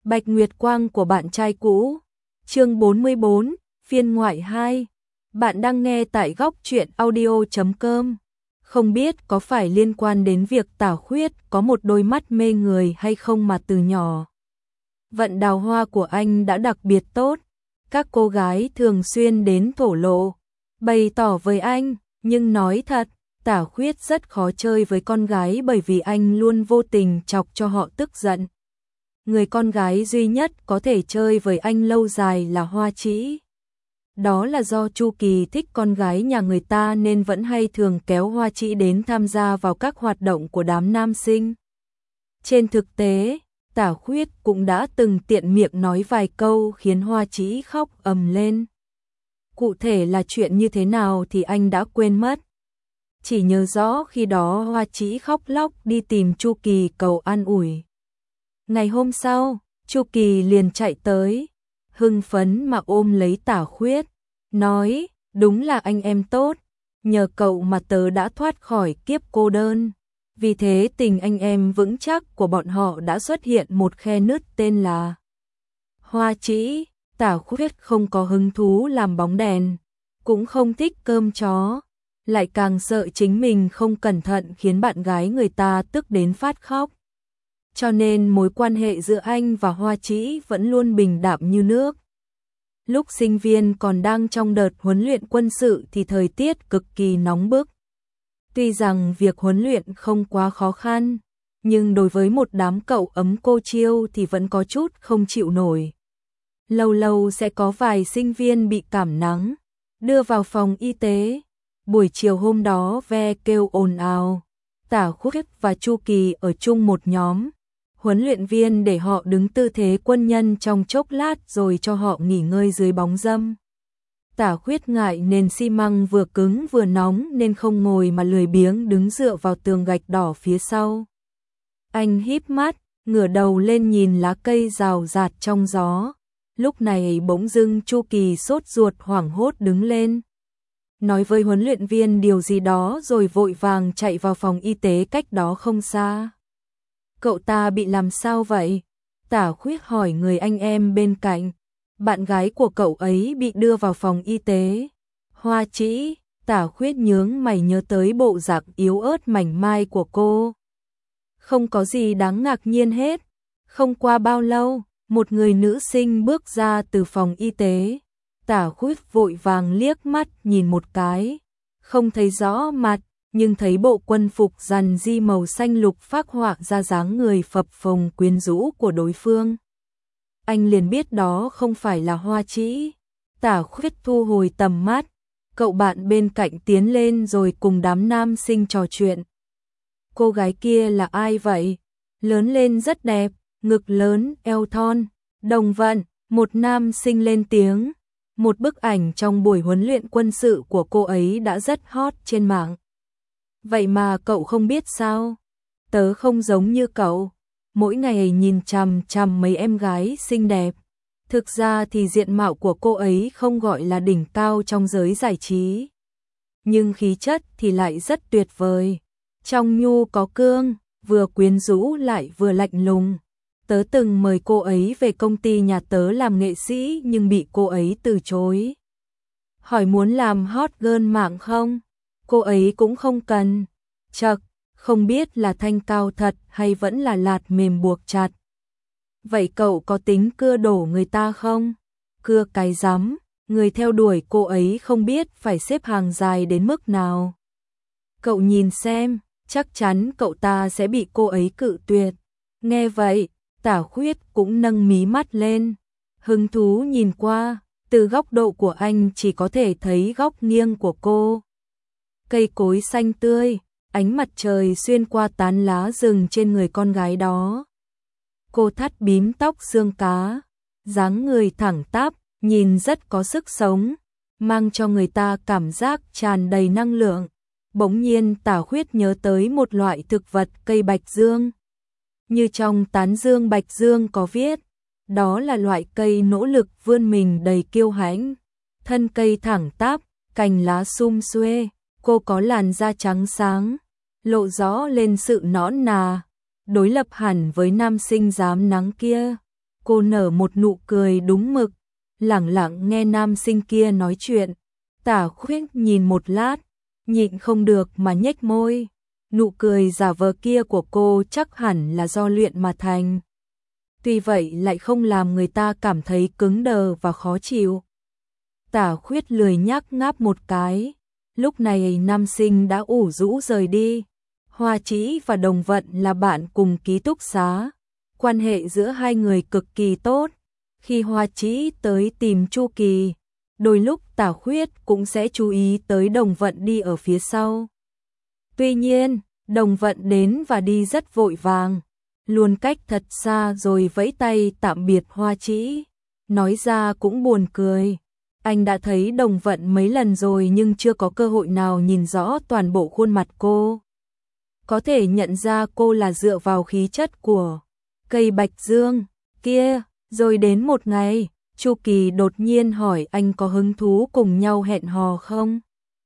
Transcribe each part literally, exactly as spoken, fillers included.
Bạch Nguyệt Quang của bạn trai cũ. Chương bốn mươi bốn, phiên ngoại hai. Bạn đang nghe tại góc truyện audio chấm com. Không biết có phải liên quan đến việc Tả Khuyết có một đôi mắt mê người hay không mà từ nhỏ vận đào hoa của anh đã đặc biệt tốt. Các cô gái thường xuyên đến thổ lộ, bày tỏ với anh, nhưng nói thật, Tả Khuyết rất khó chơi với con gái bởi vì anh luôn vô tình chọc cho họ tức giận. Người con gái duy nhất có thể chơi với anh lâu dài là Hoa Trĩ. Đó là do Chu Kỳ thích con gái nhà người ta nên vẫn hay thường kéo Hoa Trĩ đến tham gia vào các hoạt động của đám nam sinh. Trên thực tế, Tả Khuyết cũng đã từng tiện miệng nói vài câu khiến Hoa Trĩ khóc ầm lên. Cụ thể là chuyện như thế nào thì anh đã quên mất. Chỉ nhớ rõ khi đó Hoa Trĩ khóc lóc đi tìm Chu Kỳ cầu an ủi. Ngày hôm sau, Chu Kỳ liền chạy tới, hưng phấn mà ôm lấy Tả Khuyết, nói, đúng là anh em tốt, nhờ cậu mà tớ đã thoát khỏi kiếp cô đơn. Vì thế tình anh em vững chắc của bọn họ đã xuất hiện một khe nứt tên là Hoa Trĩ. Tả Khuyết không có hứng thú làm bóng đèn, cũng không thích cơm chó, lại càng sợ chính mình không cẩn thận khiến bạn gái người ta tức đến phát khóc. Cho nên mối quan hệ giữa anh và Hoa Trĩ vẫn luôn bình đạm như nước. Lúc sinh viên còn đang trong đợt huấn luyện quân sự thì thời tiết cực kỳ nóng bức. Tuy rằng việc huấn luyện không quá khó khăn, nhưng đối với một đám cậu ấm cô chiêu thì vẫn có chút không chịu nổi. Lâu lâu sẽ có vài sinh viên bị cảm nắng, đưa vào phòng y tế. Buổi chiều hôm đó ve kêu ồn ào, Tả Khuyết và Chu Kỳ ở chung một nhóm. Huấn luyện viên để họ đứng tư thế quân nhân trong chốc lát rồi cho họ nghỉ ngơi dưới bóng râm. Tả Khuyết ngại nền xi măng vừa cứng vừa nóng nên không ngồi mà lười biếng đứng dựa vào tường gạch đỏ phía sau. Anh híp mắt, ngửa đầu lên nhìn lá cây rào rạt trong gió. Lúc này bỗng dưng Chu Kỳ sốt ruột hoảng hốt đứng lên, nói với huấn luyện viên điều gì đó rồi vội vàng chạy vào phòng y tế cách đó không xa. Cậu ta bị làm sao vậy? Tả Khuyết hỏi người anh em bên cạnh. Bạn gái của cậu ấy bị đưa vào phòng y tế. Hoa Trĩ. Tả Khuyết nhướng mày nhớ tới bộ dạng yếu ớt mảnh mai của cô. Không có gì đáng ngạc nhiên hết. Không qua bao lâu, một người nữ sinh bước ra từ phòng y tế. Tả Khuyết vội vàng liếc mắt nhìn một cái, không thấy rõ mặt, nhưng thấy bộ quân phục rằn ri màu xanh lục phác họa ra dáng người phập phồng quyến rũ của đối phương. Anh liền biết đó không phải là Hoa Trĩ. Tả Khuyết thu hồi tầm mắt, cậu bạn bên cạnh tiến lên rồi cùng đám nam sinh trò chuyện. Cô gái kia là ai vậy? Lớn lên rất đẹp, ngực lớn, eo thon. Đồng Vận, một nam sinh lên tiếng. Một bức ảnh trong buổi huấn luyện quân sự của cô ấy đã rất hot trên mạng. Vậy mà cậu không biết sao? Tớ không giống như cậu, mỗi ngày nhìn chằm chằm mấy em gái xinh đẹp. Thực ra thì diện mạo của cô ấy không gọi là đỉnh cao trong giới giải trí, nhưng khí chất thì lại rất tuyệt vời. Trong nhu có cương, vừa quyến rũ lại vừa lạnh lùng. Tớ từng mời cô ấy về công ty nhà tớ làm nghệ sĩ nhưng bị cô ấy từ chối. Hỏi muốn làm hot girl mạng không? Cô ấy cũng không cần. Chậc, không biết là thanh cao thật hay vẫn là lạt mềm buộc chặt. Vậy cậu có tính cưa đổ người ta không? Cưa cái rắm, người theo đuổi cô ấy không biết phải xếp hàng dài đến mức nào. Cậu nhìn xem, chắc chắn cậu ta sẽ bị cô ấy cự tuyệt. Nghe vậy, Tả Khuyết cũng nâng mí mắt lên, hứng thú nhìn qua, từ góc độ của anh chỉ có thể thấy góc nghiêng của cô. Cây cối xanh tươi, ánh mặt trời xuyên qua tán lá rừng trên người con gái đó. Cô thắt bím tóc xương cá, dáng người thẳng tắp, nhìn rất có sức sống, mang cho người ta cảm giác tràn đầy năng lượng. Bỗng nhiên Tả Khuyết nhớ tới một loại thực vật cây bạch dương. Như trong tán dương bạch dương có viết, đó là loại cây nỗ lực vươn mình đầy kiêu hãnh. Thân cây thẳng tắp, cành lá sum xuê, cô có làn da trắng sáng, lộ rõ lên sự nõn nà, đối lập hẳn với nam sinh dám nắng kia. Cô nở một nụ cười đúng mực, lẳng lặng nghe nam sinh kia nói chuyện. Tả Khuyết nhìn một lát, nhịn không được mà nhếch môi. Nụ cười giả vờ kia của cô chắc hẳn là do luyện mà thành. Tuy vậy lại không làm người ta cảm thấy cứng đờ và khó chịu. Tả Khuyết lười nhác ngáp một cái. Lúc này nam sinh đã ủ rũ rời đi. Hoa Trĩ và Đồng Vận là bạn cùng ký túc xá. Quan hệ giữa hai người cực kỳ tốt. Khi Hoa Trĩ tới tìm Chu Kỳ, đôi lúc Tả Khuyết cũng sẽ chú ý tới Đồng Vận đi ở phía sau. Tuy nhiên, Đồng Vận đến và đi rất vội vàng, luôn cách thật xa rồi vẫy tay tạm biệt Hoa Trĩ. Nói ra cũng buồn cười. Anh đã thấy Đồng Vận mấy lần rồi nhưng chưa có cơ hội nào nhìn rõ toàn bộ khuôn mặt cô. Có thể nhận ra cô là dựa vào khí chất của cây bạch dương kia. Rồi đến một ngày, Chu Kỳ đột nhiên hỏi anh có hứng thú cùng nhau hẹn hò không?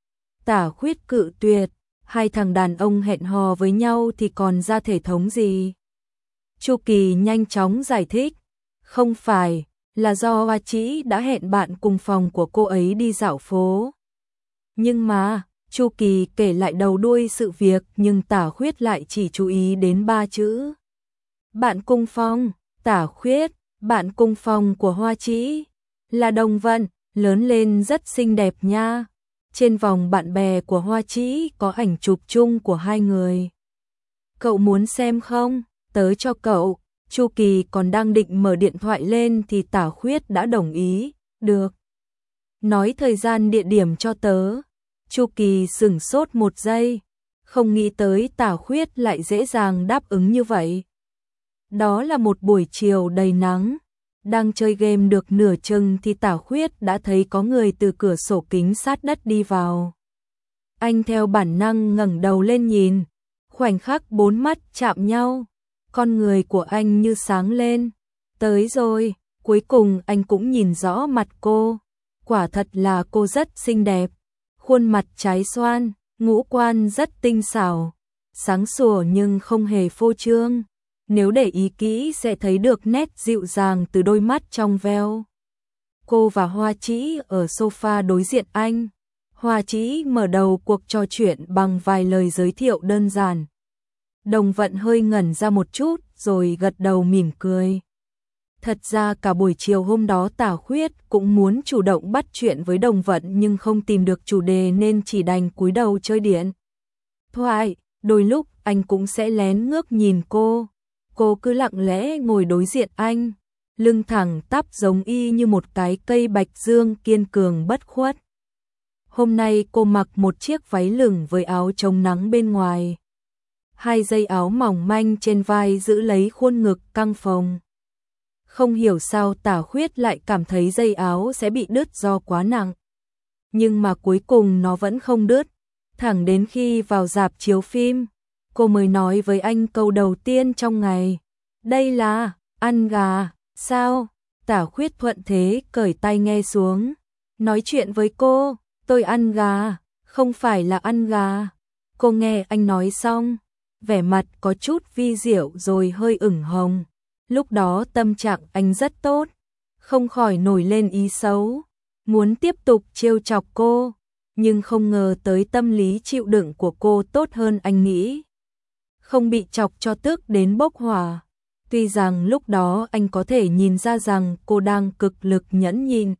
Tả Khuyết cự tuyệt, hai thằng đàn ông hẹn hò với nhau thì còn ra thể thống gì? Chu Kỳ nhanh chóng giải thích, không phải, là do Hoa Trĩ đã hẹn bạn cùng phòng của cô ấy đi dạo phố. Nhưng mà, Chu Kỳ kể lại đầu đuôi sự việc nhưng Tả Khuyết lại chỉ chú ý đến ba chữ. Bạn cùng phòng. Tả Khuyết, bạn cùng phòng của Hoa Trĩ là Đồng Vận, lớn lên rất xinh đẹp nha. Trên vòng bạn bè của Hoa Trĩ có ảnh chụp chung của hai người. Cậu muốn xem không? Tớ cho cậu. Chu Kỳ còn đang định mở điện thoại lên thì Tả Khuyết đã đồng ý. Được. Nói thời gian địa điểm cho tớ. Chu Kỳ sửng sốt một giây, không nghĩ tới Tả Khuyết lại dễ dàng đáp ứng như vậy. Đó là một buổi chiều đầy nắng, đang chơi game được nửa chừng thì Tả Khuyết đã thấy có người từ cửa sổ kính sát đất đi vào. Anh theo bản năng ngẩng đầu lên nhìn, khoảnh khắc bốn mắt chạm nhau, con người của anh như sáng lên. Tới rồi, cuối cùng anh cũng nhìn rõ mặt cô, quả thật là cô rất xinh đẹp. Khuôn mặt trái xoan, ngũ quan rất tinh xảo, sáng sủa nhưng không hề phô trương. Nếu để ý kỹ sẽ thấy được nét dịu dàng từ đôi mắt trong veo. Cô và Hoa Trĩ ở sofa đối diện anh. Hoa Trĩ mở đầu cuộc trò chuyện bằng vài lời giới thiệu đơn giản. Đồng Vận hơi ngẩn ra một chút rồi gật đầu mỉm cười. Thật ra cả buổi chiều hôm đó Tả Khuyết cũng muốn chủ động bắt chuyện với Đồng Vận nhưng không tìm được chủ đề nên chỉ đành cúi đầu chơi điện thoại. Đôi lúc anh cũng sẽ lén ngước nhìn cô. Cô cứ lặng lẽ ngồi đối diện anh, lưng thẳng tắp giống y như một cái cây bạch dương kiên cường bất khuất. Hôm nay cô mặc một chiếc váy lửng với áo chống nắng bên ngoài. Hai dây áo mỏng manh trên vai giữ lấy khuôn ngực căng phồng. Không hiểu sao Tả Khuyết lại cảm thấy dây áo sẽ bị đứt do quá nặng. Nhưng mà cuối cùng nó vẫn không đứt. Thẳng đến khi vào rạp chiếu phim, cô mới nói với anh câu đầu tiên trong ngày. Đây là, ăn gà, sao? Tả Khuyết thuận thế cởi tai nghe xuống. Nói chuyện với cô, tôi ăn gà, không phải là ăn gà. Cô nghe anh nói xong, vẻ mặt có chút vi diệu rồi hơi ửng hồng. Lúc đó tâm trạng anh rất tốt, không khỏi nổi lên ý xấu, muốn tiếp tục trêu chọc cô, nhưng không ngờ tới tâm lý chịu đựng của cô tốt hơn anh nghĩ. Không bị chọc cho tức đến bốc hỏa. Tuy rằng lúc đó anh có thể nhìn ra rằng cô đang cực lực nhẫn nhịn.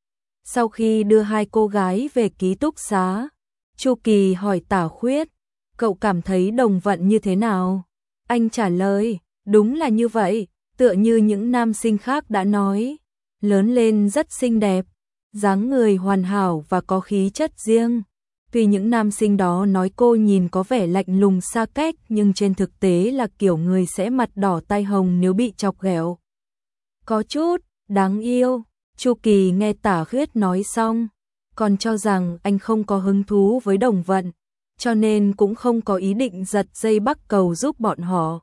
Sau khi đưa hai cô gái về ký túc xá, Chu Kỳ hỏi Tả Khuyết, cậu cảm thấy Đồng Vận như thế nào? Anh trả lời, đúng là như vậy, tựa như những nam sinh khác đã nói, lớn lên rất xinh đẹp, dáng người hoàn hảo và có khí chất riêng. Tuy những nam sinh đó nói cô nhìn có vẻ lạnh lùng xa cách nhưng trên thực tế là kiểu người sẽ mặt đỏ tai hồng nếu bị chọc ghẹo. Có chút đáng yêu. Chu Kỳ nghe Tả Khuyết nói xong, còn cho rằng anh không có hứng thú với Đồng Vận, cho nên cũng không có ý định giật dây bắc cầu giúp bọn họ.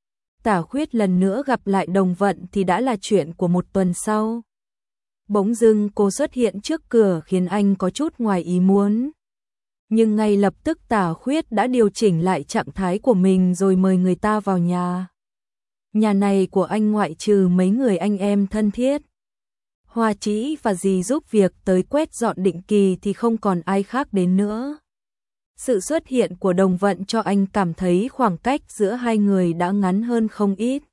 Tả Khuyết lần nữa gặp lại Đồng Vận thì đã là chuyện của một tuần sau. Bỗng dưng cô xuất hiện trước cửa khiến anh có chút ngoài ý muốn. Nhưng ngay lập tức Tả Khuyết đã điều chỉnh lại trạng thái của mình rồi mời người ta vào nhà. Nhà này của anh ngoại trừ mấy người anh em thân thiết, Hoa Trĩ và dì giúp việc tới quét dọn định kỳ thì không còn ai khác đến nữa. Sự xuất hiện của Đồng Vận cho anh cảm thấy khoảng cách giữa hai người đã ngắn hơn không ít.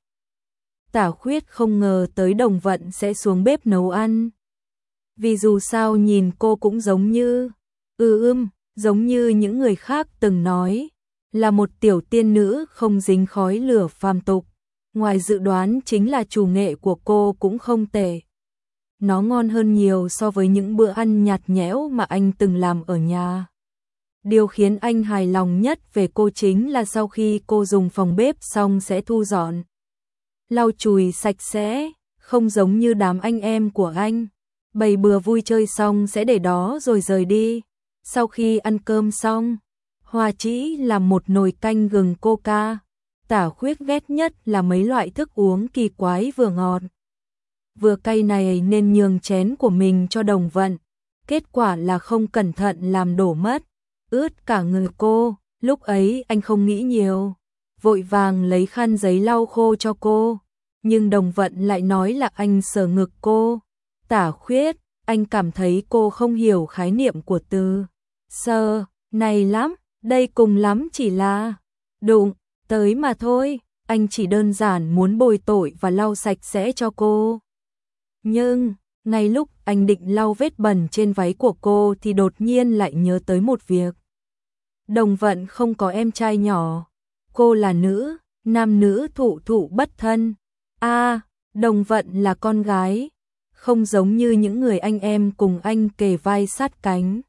Tả Khuyết không ngờ tới Đồng Vận sẽ xuống bếp nấu ăn. Vì dù sao nhìn cô cũng giống như, ừ ưm, giống như những người khác từng nói, là một tiểu tiên nữ không dính khói lửa phàm tục. Ngoài dự đoán chính là chủ nghệ của cô cũng không tệ. Nó ngon hơn nhiều so với những bữa ăn nhạt nhẽo mà anh từng làm ở nhà. Điều khiến anh hài lòng nhất về cô chính là sau khi cô dùng phòng bếp xong sẽ thu dọn, lau chùi sạch sẽ, không giống như đám anh em của anh. Bày bừa vui chơi xong sẽ để đó rồi rời đi. Sau khi ăn cơm xong, Hoa Trĩ làm một nồi canh gừng coca. Tả Khuyết ghét nhất là mấy loại thức uống kỳ quái vừa ngọt vừa cay này nên nhường chén của mình cho Đồng Vận. Kết quả là không cẩn thận làm đổ mất, ướt cả người cô. Lúc ấy anh không nghĩ nhiều, vội vàng lấy khăn giấy lau khô cho cô. Nhưng Đồng Vận lại nói là anh sờ ngực cô. Tả Khuyết, anh cảm thấy cô không hiểu khái niệm của từ sờ này lắm, đây cùng lắm chỉ là đụng tới mà thôi. Anh chỉ đơn giản muốn bồi tội và lau sạch sẽ cho cô. Nhưng, ngay lúc anh định lau vết bẩn trên váy của cô thì đột nhiên lại nhớ tới một việc. Đồng Vận không có em trai nhỏ. Cô là nữ, nam nữ thụ thụ bất thân. À, Đồng Vận là con gái. Không giống như những người anh em cùng anh kề vai sát cánh.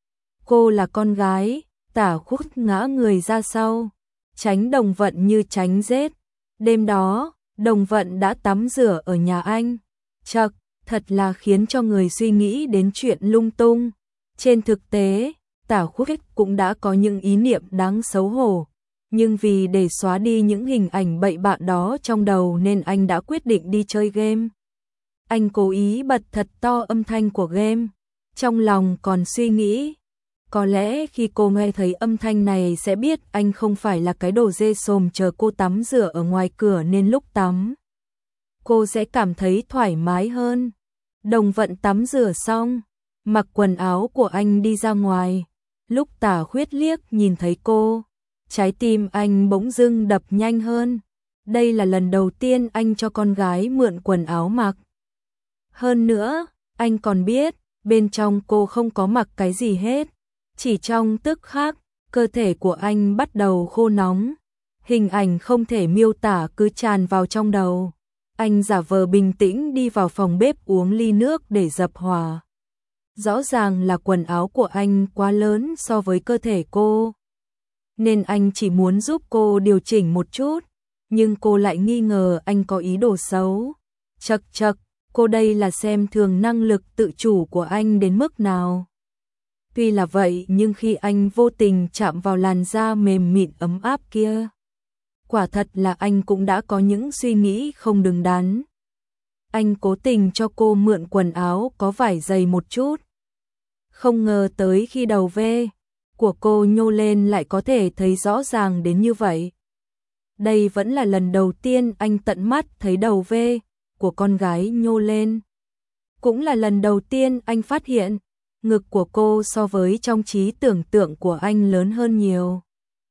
Cô là con gái. Tả Khuyết ngã người ra sau, tránh Đồng Vận như tránh rết. Đêm đó, Đồng Vận đã tắm rửa ở nhà anh. Chậc, thật là khiến cho người suy nghĩ đến chuyện lung tung. Trên thực tế, Tả Khuyết cũng đã có những ý niệm đáng xấu hổ. Nhưng vì để xóa đi những hình ảnh bậy bạ đó trong đầu nên anh đã quyết định đi chơi game. Anh cố ý bật thật to âm thanh của game. Trong lòng còn suy nghĩ, có lẽ khi cô nghe thấy âm thanh này sẽ biết anh không phải là cái đồ dê xồm chờ cô tắm rửa ở ngoài cửa nên lúc tắm cô sẽ cảm thấy thoải mái hơn. Đồng Vận tắm rửa xong, mặc quần áo của anh đi ra ngoài. Lúc Tả Khuyết liếc nhìn thấy cô, trái tim anh bỗng dưng đập nhanh hơn. Đây là lần đầu tiên anh cho con gái mượn quần áo mặc. Hơn nữa, anh còn biết, bên trong cô không có mặc cái gì hết. Chỉ trong tức khắc, cơ thể của anh bắt đầu khô nóng. Hình ảnh không thể miêu tả cứ tràn vào trong đầu. Anh giả vờ bình tĩnh đi vào phòng bếp uống ly nước để dập hỏa. Rõ ràng là quần áo của anh quá lớn so với cơ thể cô, nên anh chỉ muốn giúp cô điều chỉnh một chút, nhưng cô lại nghi ngờ anh có ý đồ xấu. Chậc chậc, cô đây là xem thường năng lực tự chủ của anh đến mức nào. Tuy là vậy nhưng khi anh vô tình chạm vào làn da mềm mịn ấm áp kia, quả thật là anh cũng đã có những suy nghĩ không đứng đắn. Anh cố tình cho cô mượn quần áo có vải dày một chút. Không ngờ tới khi đầu V của cô nhô lên lại có thể thấy rõ ràng đến như vậy. Đây vẫn là lần đầu tiên anh tận mắt thấy đầu V của con gái nhô lên. Cũng là lần đầu tiên anh phát hiện ngực của cô so với trong trí tưởng tượng của anh lớn hơn nhiều.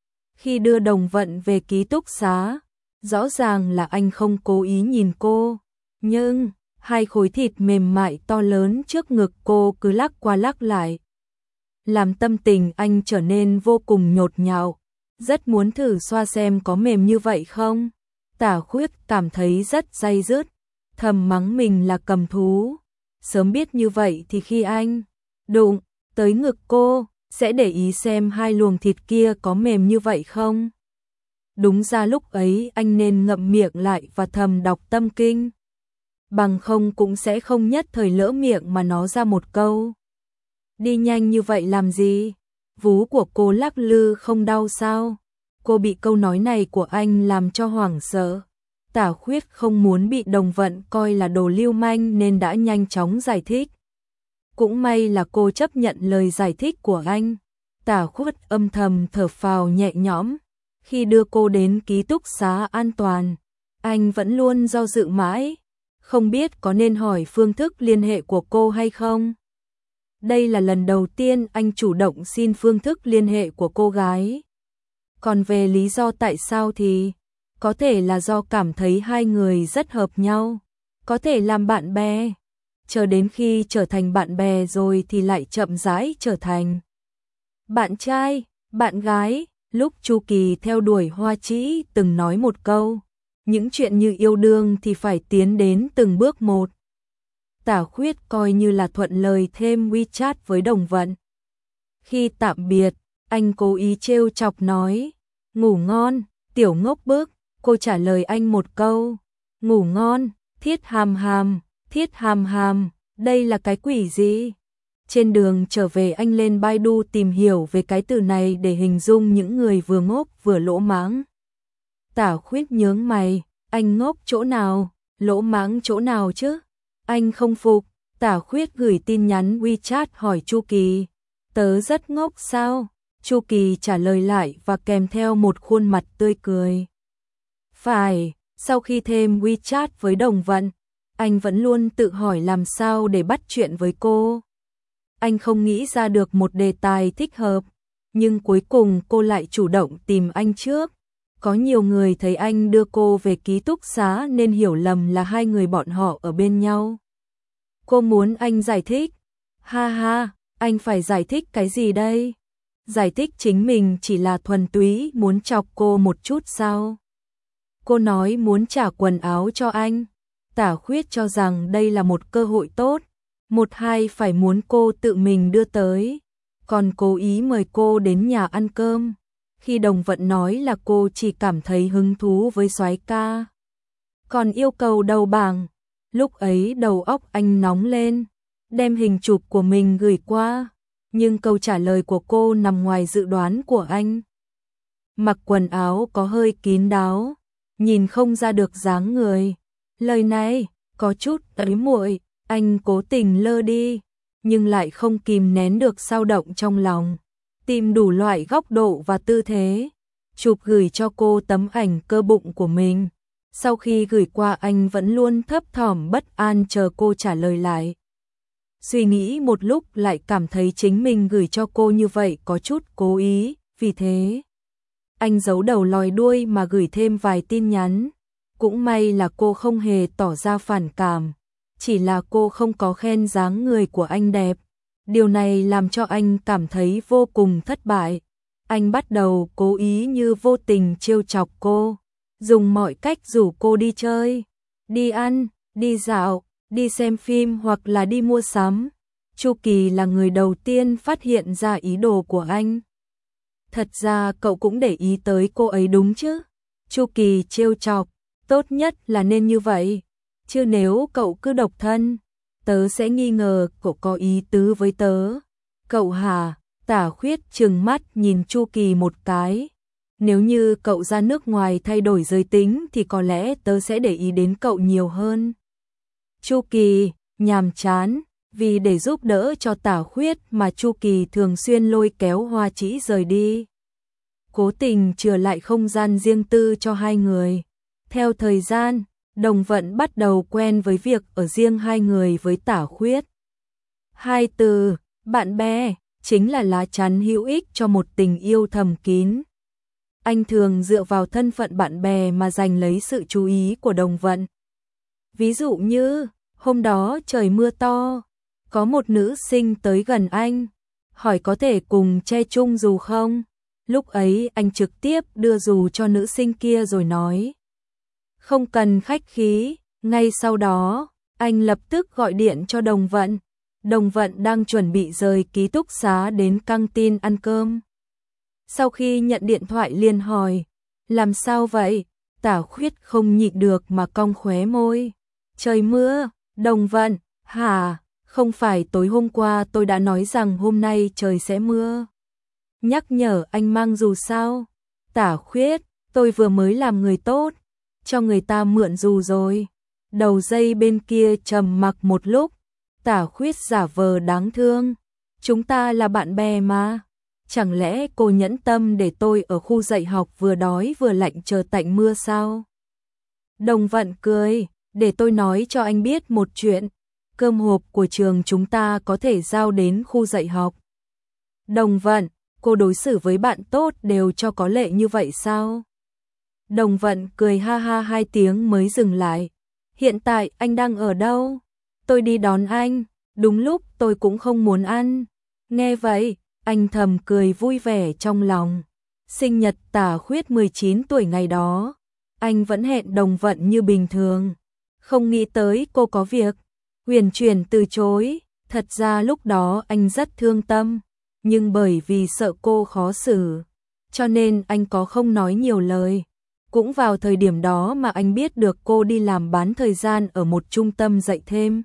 Khi đưa Đồng Vận về ký túc xá, rõ ràng là anh không cố ý nhìn cô, nhưng hai khối thịt mềm mại to lớn trước ngực cô cứ lắc qua lắc lại, làm tâm tình anh trở nên vô cùng nhột nhạo. Rất muốn thử xoa xem có mềm như vậy không. Tả Khuyết cảm thấy rất day dứt, thầm mắng mình là cầm thú. Sớm biết như vậy thì khi anh đụng tới ngực cô, sẽ để ý xem hai luồng thịt kia có mềm như vậy không. Đúng ra lúc ấy anh nên ngậm miệng lại và thầm đọc tâm kinh. Bằng không cũng sẽ không nhất thời lỡ miệng mà nó ra một câu. Đi nhanh như vậy làm gì? Vú của cô lắc lư không đau sao? Cô bị câu nói này của anh làm cho hoảng sợ. Tả Khuyết không muốn bị Đồng Vận coi là đồ lưu manh nên đã nhanh chóng giải thích. Cũng may là cô chấp nhận lời giải thích của anh. Tả Khuyết âm thầm thở phào nhẹ nhõm. Khi đưa cô đến ký túc xá an toàn, Anh vẫn luôn do dự mãi, không biết có nên hỏi phương thức liên hệ của cô hay không. Đây là lần đầu tiên anh chủ động xin phương thức liên hệ của cô gái. Còn về lý do tại sao thì có thể là do cảm thấy hai người rất hợp nhau, có thể làm bạn bè, chờ đến khi trở thành bạn bè rồi thì lại chậm rãi trở thành bạn trai, bạn gái. Lúc Chu Kỳ theo đuổi Hoa Trĩ từng nói một câu, những chuyện như yêu đương thì phải tiến đến từng bước một. Tả Khuyết coi như là thuận lời thêm WeChat với Đồng Vận. Khi tạm biệt, anh cố ý trêu chọc nói, ngủ ngon, tiểu ngốc bức. Cô trả lời anh một câu, ngủ ngon, thiết hàm hàm, thiết hàm hàm, đây là cái quỷ gì? Trên đường trở về anh lên Baidu tìm hiểu về cái từ này để hình dung những người vừa ngốc vừa lỗ mãng. Tả Khuyết nhướng mày, anh ngốc chỗ nào, lỗ mãng chỗ nào chứ? Anh không phục. Tả Khuyết gửi tin nhắn WeChat hỏi Chu Kỳ, tớ rất ngốc sao? Chu Kỳ trả lời lại và kèm theo một khuôn mặt tươi cười. Phải, sau khi thêm WeChat với Đồng Vận, anh vẫn luôn tự hỏi làm sao để bắt chuyện với cô. Anh không nghĩ ra được một đề tài thích hợp, nhưng cuối cùng cô lại chủ động tìm anh trước. Có nhiều người thấy anh đưa cô về ký túc xá nên hiểu lầm là hai người bọn họ ở bên nhau. Cô muốn anh giải thích. Ha ha, anh phải giải thích cái gì đây? Giải thích chính mình chỉ là thuần túy muốn chọc cô một chút sao? Cô nói muốn trả quần áo cho anh. Tả Khuyết cho rằng đây là một cơ hội tốt. Một hai phải muốn cô tự mình đưa tới, còn cố ý mời cô đến nhà ăn cơm. Khi Đồng Vận nói là cô chỉ cảm thấy hứng thú với soái ca, còn yêu cầu đầu bảng. Lúc ấy đầu óc anh nóng lên, đem hình chụp của mình gửi qua, nhưng câu trả lời của cô nằm ngoài dự đoán của anh. Mặc quần áo có hơi kín đáo, nhìn không ra được dáng người. Lời này có chút ế muội. Anh cố tình lơ đi, nhưng lại không kìm nén được dao động trong lòng, tìm đủ loại góc độ và tư thế, chụp gửi cho cô tấm ảnh cơ bụng của mình. Sau khi gửi qua anh vẫn luôn thấp thỏm bất an chờ cô trả lời lại. Suy nghĩ một lúc lại cảm thấy chính mình gửi cho cô như vậy có chút cố ý, vì thế anh giấu đầu lòi đuôi mà gửi thêm vài tin nhắn. Cũng may là cô không hề tỏ ra phản cảm. Chỉ là cô không có khen dáng người của anh đẹp. Điều này làm cho anh cảm thấy vô cùng thất bại. Anh bắt đầu cố ý như vô tình trêu chọc cô, dùng mọi cách rủ cô đi chơi, đi ăn, đi dạo, đi xem phim hoặc là đi mua sắm. Chu Kỳ là người đầu tiên phát hiện ra ý đồ của anh. Thật ra cậu cũng để ý tới cô ấy đúng chứ? Chu Kỳ trêu chọc, tốt nhất là nên như vậy. Chứ nếu cậu cứ độc thân, tớ sẽ nghi ngờ cậu có ý tứ với tớ. Cậu hả? Tả Khuyết trừng mắt nhìn Chu Kỳ một cái. Nếu như cậu ra nước ngoài thay đổi giới tính thì có lẽ tớ sẽ để ý đến cậu nhiều hơn. Chu Kỳ, nhàm chán, vì để giúp đỡ cho Tả Khuyết mà Chu Kỳ thường xuyên lôi kéo Hoa Trĩ rời đi. Cố tình chừa lại không gian riêng tư cho hai người. Theo thời gian, Đồng Vận bắt đầu quen với việc ở riêng hai người với Tả Khuyết. Hai từ, bạn bè, chính là lá chắn hữu ích cho một tình yêu thầm kín. Anh thường dựa vào thân phận bạn bè mà giành lấy sự chú ý của Đồng Vận. Ví dụ như, hôm đó trời mưa to, có một nữ sinh tới gần anh, hỏi có thể cùng che chung dù không. Lúc ấy anh trực tiếp đưa dù cho nữ sinh kia rồi nói, không cần khách khí. Ngay sau đó, anh lập tức gọi điện cho Đồng Vận. Đồng Vận đang chuẩn bị rời ký túc xá đến căng tin ăn cơm. Sau khi nhận điện thoại liền hỏi, làm sao vậy? Tả Khuyết không nhịn được mà cong khóe môi. Trời mưa. Đồng Vận, hả? Không phải tối hôm qua tôi đã nói rằng hôm nay trời sẽ mưa. Nhắc nhở anh mang dù sao? Tả Khuyết, tôi vừa mới làm người tốt, cho người ta mượn dù rồi. Đầu dây bên kia trầm mặc một lúc, Tả Khuyết giả vờ đáng thương. Chúng ta là bạn bè mà. Chẳng lẽ cô nhẫn tâm để tôi ở khu dạy học vừa đói vừa lạnh chờ tạnh mưa sao? Đồng Vận cười, để tôi nói cho anh biết một chuyện, cơm hộp của trường chúng ta có thể giao đến khu dạy học. Đồng Vận, cô đối xử với bạn tốt đều cho có lệ như vậy sao? Đồng Vận cười ha ha hai tiếng mới dừng lại. Hiện tại anh đang ở đâu? Tôi đi đón anh, đúng lúc tôi cũng không muốn ăn. Nghe vậy, anh thầm cười vui vẻ trong lòng. Sinh nhật Tả Khuyết mười chín tuổi ngày đó, anh vẫn hẹn Đồng Vận như bình thường. Không nghĩ tới cô có việc, huyền chuyển từ chối. Thật ra lúc đó anh rất thương tâm, nhưng bởi vì sợ cô khó xử, cho nên anh có không nói nhiều lời. Cũng vào thời điểm đó mà anh biết được cô đi làm bán thời gian ở một trung tâm dạy thêm.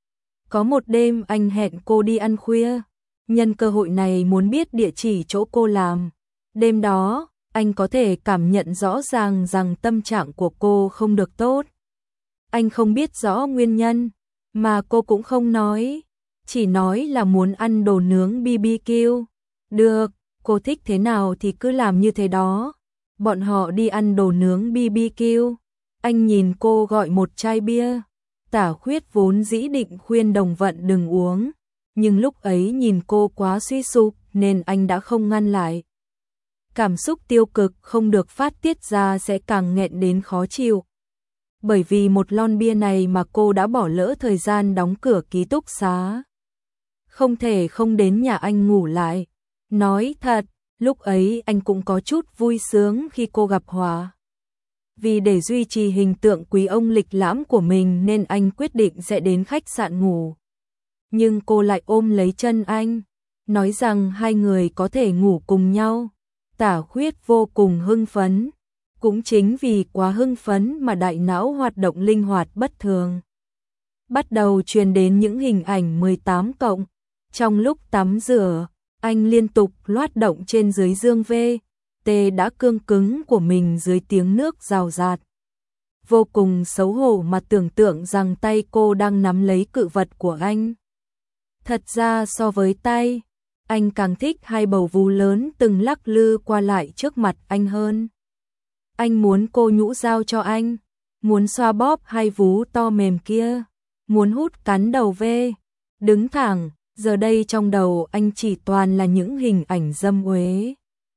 Có một đêm anh hẹn cô đi ăn khuya, nhân cơ hội này muốn biết địa chỉ chỗ cô làm. Đêm đó, anh có thể cảm nhận rõ ràng rằng tâm trạng của cô không được tốt. Anh không biết rõ nguyên nhân, mà cô cũng không nói, chỉ nói là muốn ăn đồ nướng bê bê kiu. Được, cô thích thế nào thì cứ làm như thế đó. Bọn họ đi ăn đồ nướng bê bê kiu. Anh nhìn cô gọi một chai bia. Tả Khuyết vốn dĩ định khuyên Đồng Vận đừng uống, nhưng lúc ấy nhìn cô quá suy sụp nên anh đã không ngăn lại. Cảm xúc tiêu cực không được phát tiết ra sẽ càng nghẹn đến khó chịu. Bởi vì một lon bia này mà cô đã bỏ lỡ thời gian đóng cửa ký túc xá. Không thể không đến nhà anh ngủ lại. Nói thật, lúc ấy anh cũng có chút vui sướng khi cô gặp Hòa. Vì để duy trì hình tượng quý ông lịch lãm của mình nên anh quyết định sẽ đến khách sạn ngủ. Nhưng cô lại ôm lấy chân anh, nói rằng hai người có thể ngủ cùng nhau. Tả Khuyết vô cùng hưng phấn. Cũng chính vì quá hưng phấn mà đại não hoạt động linh hoạt bất thường. Bắt đầu truyền đến những hình ảnh mười tám cộng. Trong lúc tắm rửa, anh liên tục loát động trên dưới dương vê, tê đã cương cứng của mình dưới tiếng nước rào rạt. Vô cùng xấu hổ mà tưởng tượng rằng tay cô đang nắm lấy cự vật của anh. Thật ra so với tay, anh càng thích hai bầu vú lớn từng lắc lư qua lại trước mặt anh hơn. Anh muốn cô nhũ dao cho anh, muốn xoa bóp hai vú to mềm kia, muốn hút cắn đầu vê, đứng thẳng. Giờ đây trong đầu anh chỉ toàn là những hình ảnh dâm uế.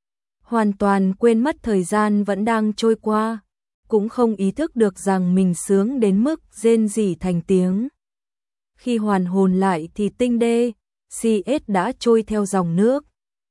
Hoàn toàn quên mất thời gian vẫn đang trôi qua, cũng không ý thức được rằng mình sướng đến mức rên rỉ thành tiếng. Khi hoàn hồn lại thì tinh đê, xê ét đã trôi theo dòng nước,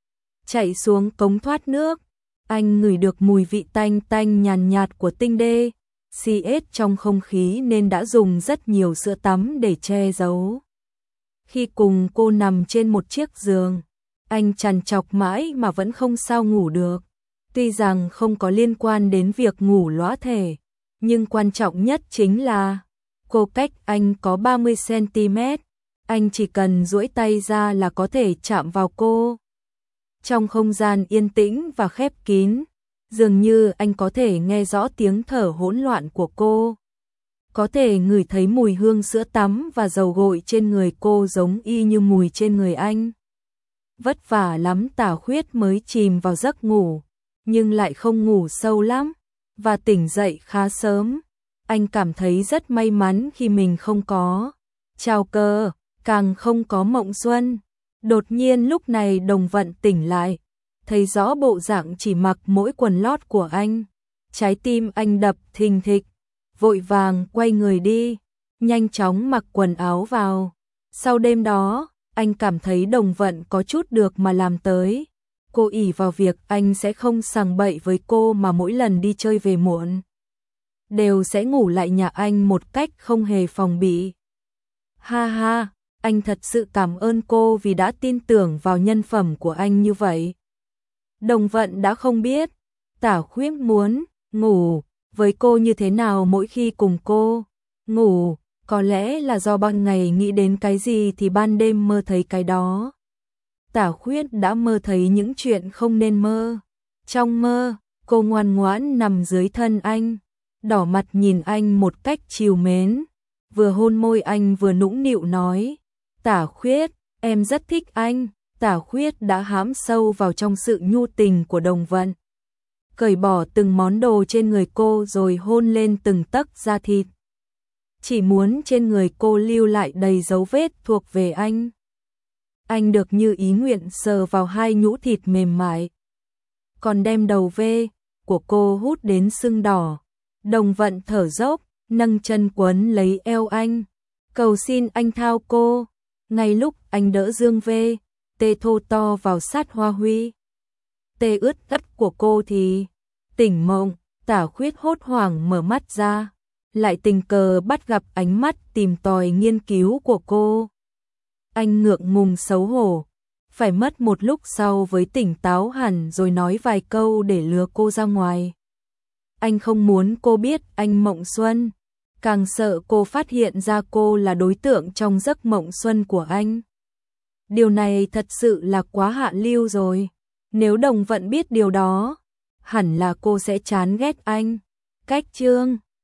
chạy xuống cống thoát nước. Anh ngửi được mùi vị tanh tanh nhàn nhạt của tinh đê, xê ét trong không khí nên đã dùng rất nhiều sữa tắm để che giấu. Khi cùng cô nằm trên một chiếc giường, anh trằn trọc mãi mà vẫn không sao ngủ được. Tuy rằng không có liên quan đến việc ngủ lõa thể, nhưng quan trọng nhất chính là cô cách anh có ba mươi xăng ti mét, anh chỉ cần duỗi tay ra là có thể chạm vào cô. Trong không gian yên tĩnh và khép kín, dường như anh có thể nghe rõ tiếng thở hỗn loạn của cô. Có thể ngửi thấy mùi hương sữa tắm và dầu gội trên người cô giống y như mùi trên người anh. Vất vả lắm Tả Khuyết mới chìm vào giấc ngủ, nhưng lại không ngủ sâu lắm, và tỉnh dậy khá sớm. Anh cảm thấy rất may mắn khi mình không có trao cơ, càng không có mộng xuân. Đột nhiên lúc này Đồng Vận tỉnh lại, thấy rõ bộ dạng chỉ mặc mỗi quần lót của anh. Trái tim anh đập thình thịch, vội vàng quay người đi, nhanh chóng mặc quần áo vào. Sau đêm đó, anh cảm thấy Đồng Vận có chút được mà làm tới. Cô ỷ vào việc anh sẽ không sằng bậy với cô mà mỗi lần đi chơi về muộn, đều sẽ ngủ lại nhà anh một cách không hề phòng bị. Ha ha, anh thật sự cảm ơn cô vì đã tin tưởng vào nhân phẩm của anh như vậy. Đồng Vận đã không biết Tả Khuyết muốn ngủ với cô như thế nào mỗi khi cùng cô ngủ. Có lẽ là do ban ngày nghĩ đến cái gì thì ban đêm mơ thấy cái đó. Tả Khuyết đã mơ thấy những chuyện không nên mơ. Trong mơ, cô ngoan ngoãn nằm dưới thân anh, đỏ mặt nhìn anh một cách trìu mến, vừa hôn môi anh vừa nũng nịu nói: Tả Khuyết, em rất thích anh. Tả Khuyết đã hãm sâu vào trong sự nhu tình của Đồng Vận. cởi bỏ từng món đồ trên người cô rồi hôn lên từng tấc da thịt. Chỉ muốn trên người cô lưu lại đầy dấu vết thuộc về anh. Anh được như ý nguyện sờ vào hai nhũ thịt mềm mại, còn đem đầu vê của cô hút đến sưng đỏ. Đồng Vận thở dốc, nâng chân quấn lấy eo anh, cầu xin anh thao cô. Ngay lúc anh đỡ Dương vê, tê thô to vào sát Hoa Huy. Tê ướt ắt của cô thì tỉnh mộng, Tả Khuyết hốt hoảng mở mắt ra, lại tình cờ bắt gặp ánh mắt tìm tòi nghiên cứu của cô. Anh ngượng ngùng xấu hổ, phải mất một lúc sau với tỉnh táo hẳn rồi nói vài câu để lừa cô ra ngoài. Anh không muốn cô biết anh mộng xuân, càng sợ cô phát hiện ra cô là đối tượng trong giấc mộng xuân của anh. Điều này thật sự là quá hạ lưu rồi. Nếu Đồng Vận biết điều đó, hẳn là cô sẽ chán ghét anh. Cách chương